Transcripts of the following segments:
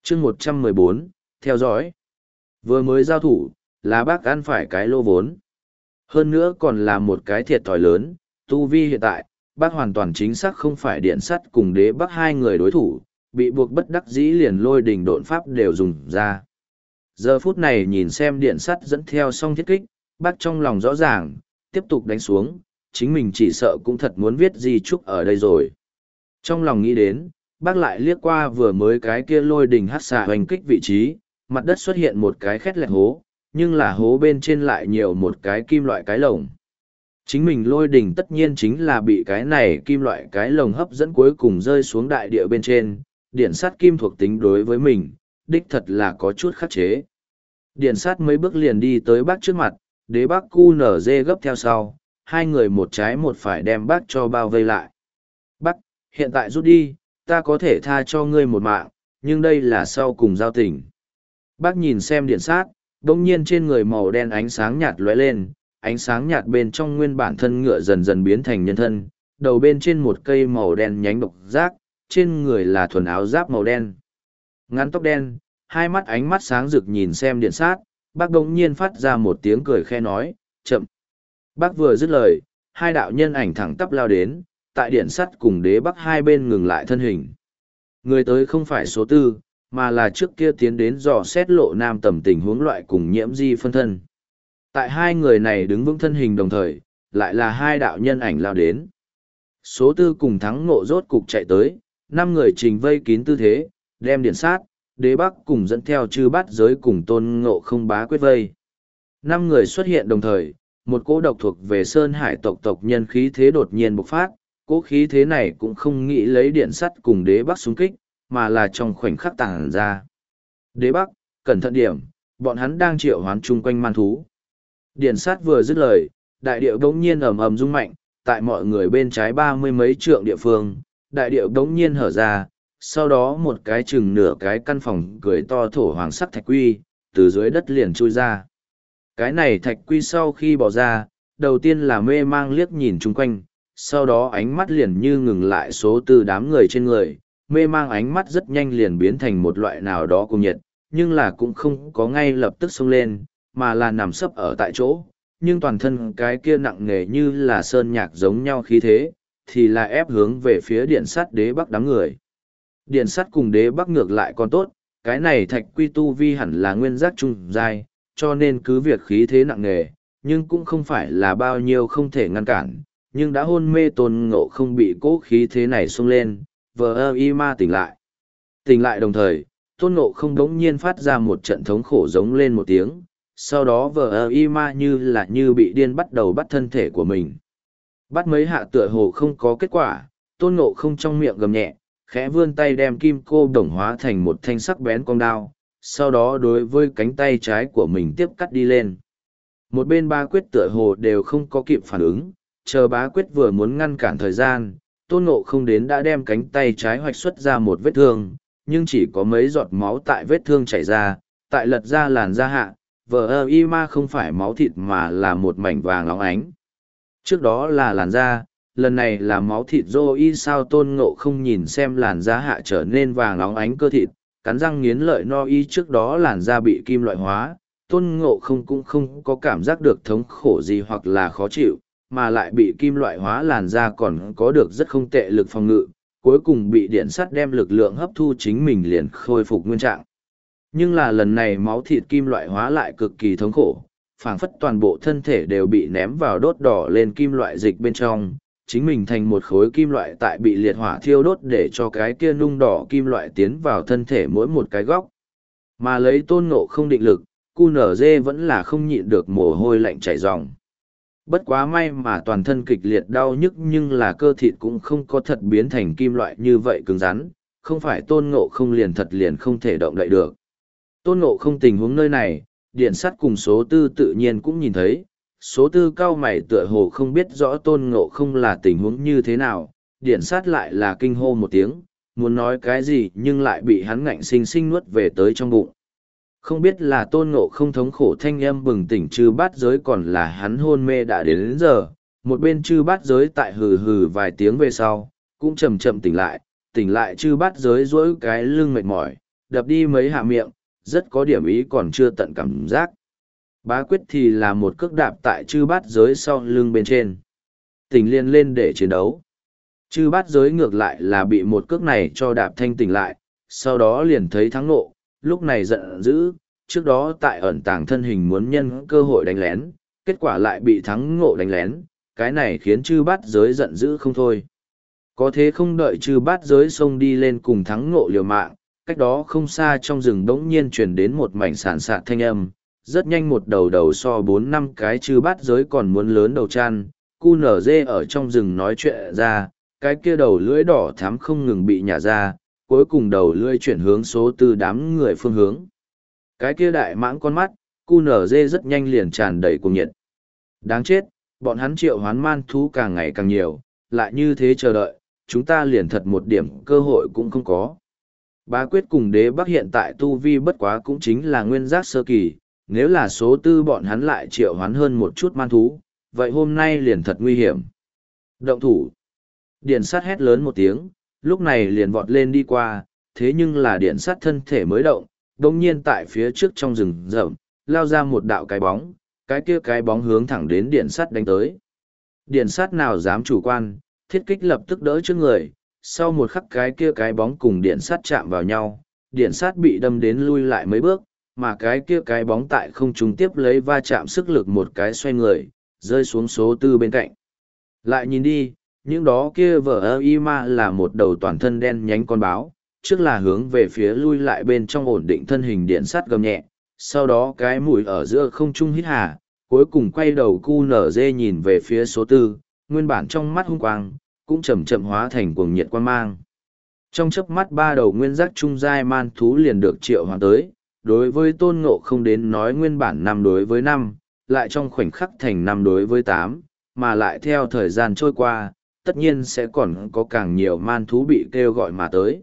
chương 114, theo dõi. Vừa mới giao thủ, là bác ăn phải cái lô vốn. Hơn nữa còn là một cái thiệt thòi lớn, tu vi hiện tại, bác hoàn toàn chính xác không phải điện sắt cùng đế bắc hai người đối thủ, bị buộc bất đắc dĩ liền lôi đình độn pháp đều dùng ra. Giờ phút này nhìn xem điện sắt dẫn theo xong thiết kích, bác trong lòng rõ ràng, tiếp tục đánh xuống, chính mình chỉ sợ cũng thật muốn viết di chúc ở đây rồi. Trong lòng nghĩ đến, bác lại liếc qua vừa mới cái kia lôi đình hắt xạ hoành kích vị trí, mặt đất xuất hiện một cái khét lẹt hố, nhưng là hố bên trên lại nhiều một cái kim loại cái lồng. Chính mình lôi đình tất nhiên chính là bị cái này kim loại cái lồng hấp dẫn cuối cùng rơi xuống đại địa bên trên, điện sát kim thuộc tính đối với mình, đích thật là có chút khắc chế. Điện sát mấy bước liền đi tới bác trước mặt, đế bác cu nở dê gấp theo sau, hai người một trái một phải đem bác cho bao vây lại. Bác, hiện tại rút đi, ta có thể tha cho ngươi một mạng, nhưng đây là sau cùng giao tình. Bác nhìn xem điện sát, đông nhiên trên người màu đen ánh sáng nhạt lóe lên, ánh sáng nhạt bên trong nguyên bản thân ngựa dần dần biến thành nhân thân, đầu bên trên một cây màu đen nhánh độc giác, trên người là thuần áo giáp màu đen. Ngắn tóc đen, hai mắt ánh mắt sáng rực nhìn xem điện sát, bác đông nhiên phát ra một tiếng cười khe nói, chậm. Bác vừa dứt lời, hai đạo nhân ảnh thẳng tắp lao đến, tại điện sắt cùng đế bắc hai bên ngừng lại thân hình. Người tới không phải số tư, mà là trước kia tiến đến dò xét lộ nam tầm tình huống loại cùng nhiễm di phân thân. Tại hai người này đứng vững thân hình đồng thời, lại là hai đạo nhân ảnh lao đến. Số tư cùng thắng ngộ rốt cục chạy tới, 5 người trình vây kín tư thế, đem điện sát, đế bắc cùng dẫn theo chư bát giới cùng tôn ngộ không bá quyết vây. 5 người xuất hiện đồng thời, một cỗ độc thuộc về Sơn Hải tộc nhân khí thế đột nhiên bộc phát, cỗ khí thế này cũng không nghĩ lấy điện sắt cùng đế bắc xung kích, mà là trong khoảnh khắc tàng ra. Đế bắc, cẩn thận điểm, bọn hắn đang triệu hoán chung quanh man thú. Điện sắt vừa dứt lời, đại điệu đống nhiên ầm ầm rung mạnh, tại mọi người bên trái 30 mấy trượng địa phương, đại điệu đống nhiên hở ra, sau đó một cái chừng nửa cái căn phòng cười to thổ hoàng sắc thạch quy, từ dưới đất liền chui ra. Cái này thạch quy sau khi bỏ ra, đầu tiên là mê mang liếc nhìn chung quanh, sau đó ánh mắt liền như ngừng lại số từ đám người trên người, mê mang ánh mắt rất nhanh liền biến thành một loại nào đó cùng nhiệt, nhưng là cũng không có ngay lập tức xông lên, mà là nằm sấp ở tại chỗ, nhưng toàn thân cái kia nặng nề như là sơn nhạc giống nhau khí thế, thì là ép hướng về phía điện sắt đế bắc đám người. Điện sắt cùng đế bắc ngược lại còn tốt, cái này thạch quy tu vi hẳn là nguyên giác trung giai, cho nên cứ việc khí thế nặng nề, nhưng cũng không phải là bao nhiêu không thể ngăn cản, nhưng đã hôn mê tôn ngộ không bị cố khí thế này xông lên, vờ ơ y ma tỉnh lại. Tỉnh lại đồng thời, tôn ngộ không đống nhiên phát ra một trận thống khổ giống lên một tiếng, sau đó vờ ơ y ma như bị điên bắt đầu bắt thân thể của mình. Bắt mấy hạ tựa hồ không có kết quả, tôn ngộ không trong miệng gầm nhẹ, khẽ vươn tay đem kim cô đồng hóa thành một thanh sắc bén cong đao, sau đó đối với cánh tay trái của mình tiếp cắt đi lên. Một bên bá quyết tựa hồ đều không có kịp phản ứng, chờ bá quyết vừa muốn ngăn cản thời gian, tôn ngộ không đến đã đem cánh tay trái hoạch xuất ra một vết thương, nhưng chỉ có mấy giọt máu tại vết thương chảy ra, tại lật ra làn da hạ, vờ ơ y ma không phải máu thịt mà là một mảnh vàng óng ánh. Trước đó là làn da, lần này là máu thịt dô y sao tôn ngộ không nhìn xem làn da hạ trở nên vàng óng ánh cơ thịt, cắn răng nghiến lợi no y trước đó làn da bị kim loại hóa, tôn ngộ không cũng không có cảm giác được thống khổ gì hoặc là khó chịu, mà lại bị kim loại hóa làn da còn có được rất không tệ lực phòng ngự, cuối cùng bị điện sắt đem lực lượng hấp thu chính mình liền khôi phục nguyên trạng. Nhưng là lần này máu thịt kim loại hóa lại cực kỳ thống khổ, phảng phất toàn bộ thân thể đều bị ném vào đốt đỏ lên kim loại dịch bên trong, chính mình thành một khối kim loại tại bị liệt hỏa thiêu đốt để cho cái kia nung đỏ kim loại tiến vào thân thể mỗi một cái góc. Mà lấy tôn ngộ không định lực, QNZ vẫn là không nhịn được mồ hôi lạnh chảy ròng. Bất quá may mà toàn thân kịch liệt đau nhức nhưng là cơ thịt cũng không có thật biến thành kim loại như vậy cứng rắn, không phải tôn ngộ không liền thật liền không thể động đậy được. Tôn ngộ không tình huống nơi này, điện sắt cùng số tư tự nhiên cũng nhìn thấy, số tư cao mày tựa hồ không biết rõ tôn ngộ không là tình huống như thế nào, điện sắt lại là kinh hô một tiếng, muốn nói cái gì nhưng lại bị hắn ngạnh sinh sinh nuốt về tới trong bụng. Không biết là tôn ngộ không thống khổ thanh âm bừng tỉnh chư bát giới còn là hắn hôn mê đã đến giờ, một bên chư bát giới tại hừ hừ vài tiếng về sau, cũng chậm chậm tỉnh lại chư bát giới dỗi cái lưng mệt mỏi, đập đi mấy hạ miệng, rất có điểm ý còn chưa tận cảm giác. Bá Quyết thì là một cước đạp tại chư bát giới sau lưng bên trên. Tỉnh liền lên để chiến đấu. Chư bát giới ngược lại là bị một cước này cho đạp thanh tỉnh lại, sau đó liền thấy thắng nộ, lúc này giận dữ, trước đó tại ẩn tàng thân hình muốn nhân cơ hội đánh lén, kết quả lại bị thắng ngộ đánh lén, cái này khiến chư bát giới giận dữ không thôi. Có thế không đợi chư bát giới xông đi lên cùng thắng ngộ liều mạng, cách đó không xa trong rừng đống nhiên truyền đến một mảnh sàn sạt thanh âm, rất nhanh một đầu đầu so 4-5 cái chư bát giới còn muốn lớn đầu chăn, cu nở dê ở trong rừng nói chuyện ra, cái kia đầu lưỡi đỏ thắm không ngừng bị nhả ra, cuối cùng đầu lưỡi chuyển hướng số tư đám người phương hướng. Cái kia đại mãng con mắt, cu nở dê rất nhanh liền tràn đầy cuồng nhiệt. Đáng chết, bọn hắn triệu hoán man thú càng ngày càng nhiều, lại như thế chờ đợi, chúng ta liền thật một điểm cơ hội cũng không có. Bá Quyết cùng Đế Bắc hiện tại tu vi bất quá cũng chính là nguyên giác sơ kỳ, nếu là số tư bọn hắn lại triệu hoán hơn một chút man thú, vậy hôm nay liền thật nguy hiểm. Động thủ. Điện sát hét lớn một tiếng, lúc này liền vọt lên đi qua, thế nhưng là điện sát thân thể mới động, đồng nhiên tại phía trước trong rừng rậm, lao ra một đạo cái bóng, cái kia cái bóng hướng thẳng đến điện sát đánh tới. Điện sát nào dám chủ quan, thiết kích lập tức đỡ trước người, sau một khắc cái kia cái bóng cùng điện sát chạm vào nhau, điện sát bị đâm đến lui lại mấy bước, mà cái kia cái bóng tại không trung tiếp lấy va chạm sức lực một cái xoay người, rơi xuống số tư bên cạnh. Lại nhìn đi, những đó kia vở ơ y ma là một đầu toàn thân đen nhánh con báo, trước là hướng về phía lui lại bên trong ổn định thân hình điện sắt gầm nhẹ, sau đó cái mũi ở giữa không trung hít hà, cuối cùng quay đầu cu nở dê nhìn về phía số tư, nguyên bản trong mắt hung quang, cũng chậm chậm hóa thành cuồng nhiệt quan mang. Trong chớp mắt ba đầu nguyên giác trung giai man thú liền được triệu hoán tới, đối với Tôn Ngộ không đến nói nguyên bản 5 đối với 5, lại trong khoảnh khắc thành 5 đối với 8, mà lại theo thời gian trôi qua, tất nhiên sẽ còn có càng nhiều man thú bị kêu gọi mà tới.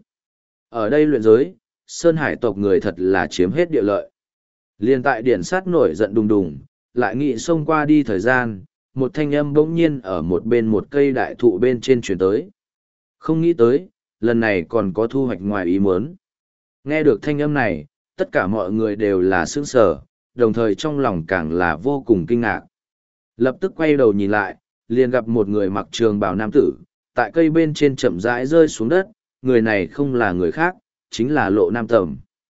Ở đây luyện giới, Sơn Hải tộc người thật là chiếm hết địa lợi. Liên tại điển sát nổi giận đùng đùng, lại nghĩ xông qua đi thời gian, một thanh âm bỗng nhiên ở một bên một cây đại thụ bên trên chuyển tới. Không nghĩ tới, lần này còn có thu hoạch ngoài ý muốn. Nghe được thanh âm này, tất cả mọi người đều là sững sờ, đồng thời trong lòng càng là vô cùng kinh ngạc. Lập tức quay đầu nhìn lại, liền gặp một người mặc trường bào nam tử, tại cây bên trên chậm rãi rơi xuống đất, người này không là người khác, chính là Lộ Nam Tầm.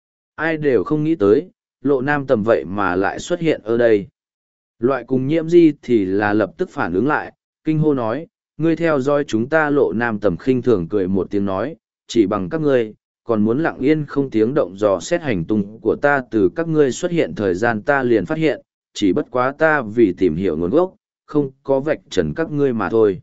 Ai đều không nghĩ tới, Lộ Nam Tầm vậy mà lại xuất hiện ở đây. Loại cùng Nhiễm Di thì là lập tức phản ứng lại, kinh hô nói, ngươi theo dõi chúng ta. Lộ Nam Tầm khinh thường cười một tiếng nói, chỉ bằng các ngươi, còn muốn lặng yên không tiếng động dò xét hành tung của ta. Từ các ngươi xuất hiện thời gian ta liền phát hiện, chỉ bất quá ta vì tìm hiểu nguồn gốc, không có vạch trần các ngươi mà thôi.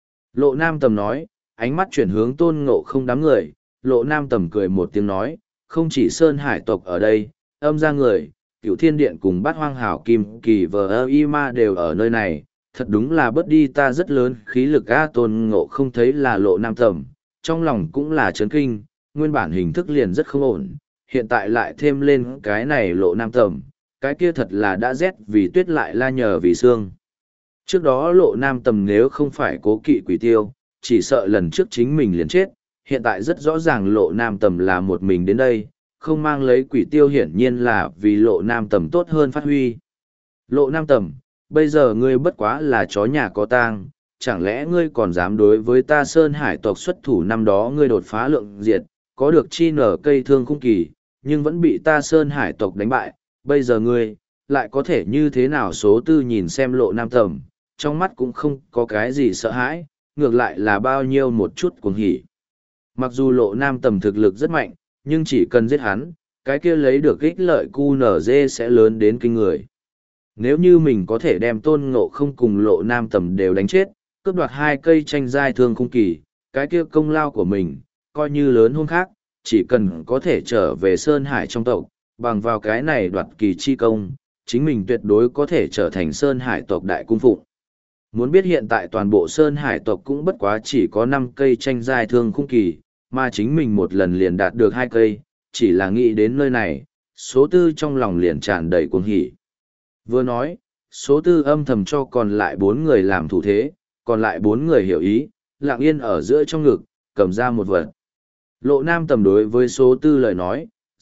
Lộ Nam Tầm nói, ánh mắt chuyển hướng Tôn Ngộ không đám người, Lộ Nam Tầm cười một tiếng nói, không chỉ Sơn Hải tộc ở đây, âm ra người, Cửu Thiên Điện cùng Bát Hoang Hảo Kim Kỳ vờ y ma đều ở nơi này, thật đúng là bớt đi ta rất lớn khí lực. A Tôn Ngộ không thấy là Lộ Nam Tầm, trong lòng cũng là chấn kinh, nguyên bản hình thức liền rất không ổn, hiện tại lại thêm lên cái này Lộ Nam Tầm, cái kia thật là đã rét vì tuyết lại la nhờ vì xương. Trước đó Lộ Nam Tầm nếu không phải cố kỵ Quỷ Tiêu, chỉ sợ lần trước chính mình liền chết, hiện tại rất rõ ràng Lộ Nam Tầm là một mình đến đây, không mang lấy Quỷ Tiêu hiển nhiên là vì Lộ Nam Tầm tốt hơn phát huy. Lộ Nam Tầm, bây giờ ngươi bất quá là chó nhà có tang, chẳng lẽ ngươi còn dám đối với ta Sơn Hải tộc xuất thủ? Năm đó ngươi đột phá lượng diệt, có được chi nở cây thương khung kỳ, nhưng vẫn bị ta Sơn Hải tộc đánh bại, bây giờ ngươi, lại có thể như thế nào? Số tư nhìn xem Lộ Nam Tầm, trong mắt cũng không có cái gì sợ hãi, ngược lại là bao nhiêu một chút cuồng hỉ. Mặc dù Lộ Nam Tầm thực lực rất mạnh, nhưng chỉ cần giết hắn, cái kia lấy được ích lợi QNZ sẽ lớn đến kinh người. Nếu như mình có thể đem Tôn Ngộ không cùng Lộ Nam Tầm đều đánh chết, cướp đoạt 2 cây tranh giai thương khung kỳ, cái kia công lao của mình, coi như lớn hôm khác, chỉ cần có thể trở về Sơn Hải trong tộc, bằng vào cái này đoạt kỳ chi công, chính mình tuyệt đối có thể trở thành Sơn Hải tộc đại cung phụng. Muốn biết hiện tại toàn bộ Sơn Hải tộc cũng bất quá chỉ có 5 cây tranh giai thương khung kỳ, mà chính mình một lần liền đạt được 2 cây, chỉ là nghĩ đến nơi này, số tư trong lòng liền tràn đầy cuồng hỉ. Vừa nói, số tư âm thầm cho còn lại 4 người làm thủ thế, còn lại 4 người hiểu ý, lặng yên ở giữa trong ngực, cầm ra một vật. Lộ Nam Tầm đối với số tư lời nói,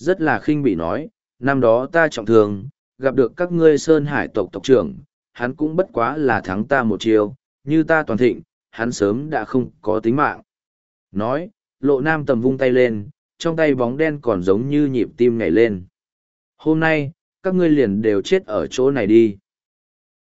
rất là khinh bỉ nói, năm đó ta trọng thương, gặp được các ngươi Sơn Hải tộc tộc trưởng, hắn cũng bất quá là thắng ta một chiều, như ta toàn thịnh, hắn sớm đã không có tính mạng. Nói, Lộ Nam Tầm vung tay lên, trong tay bóng đen còn giống như nhịp tim nhảy lên. Hôm nay, các ngươi liền đều chết ở chỗ này đi.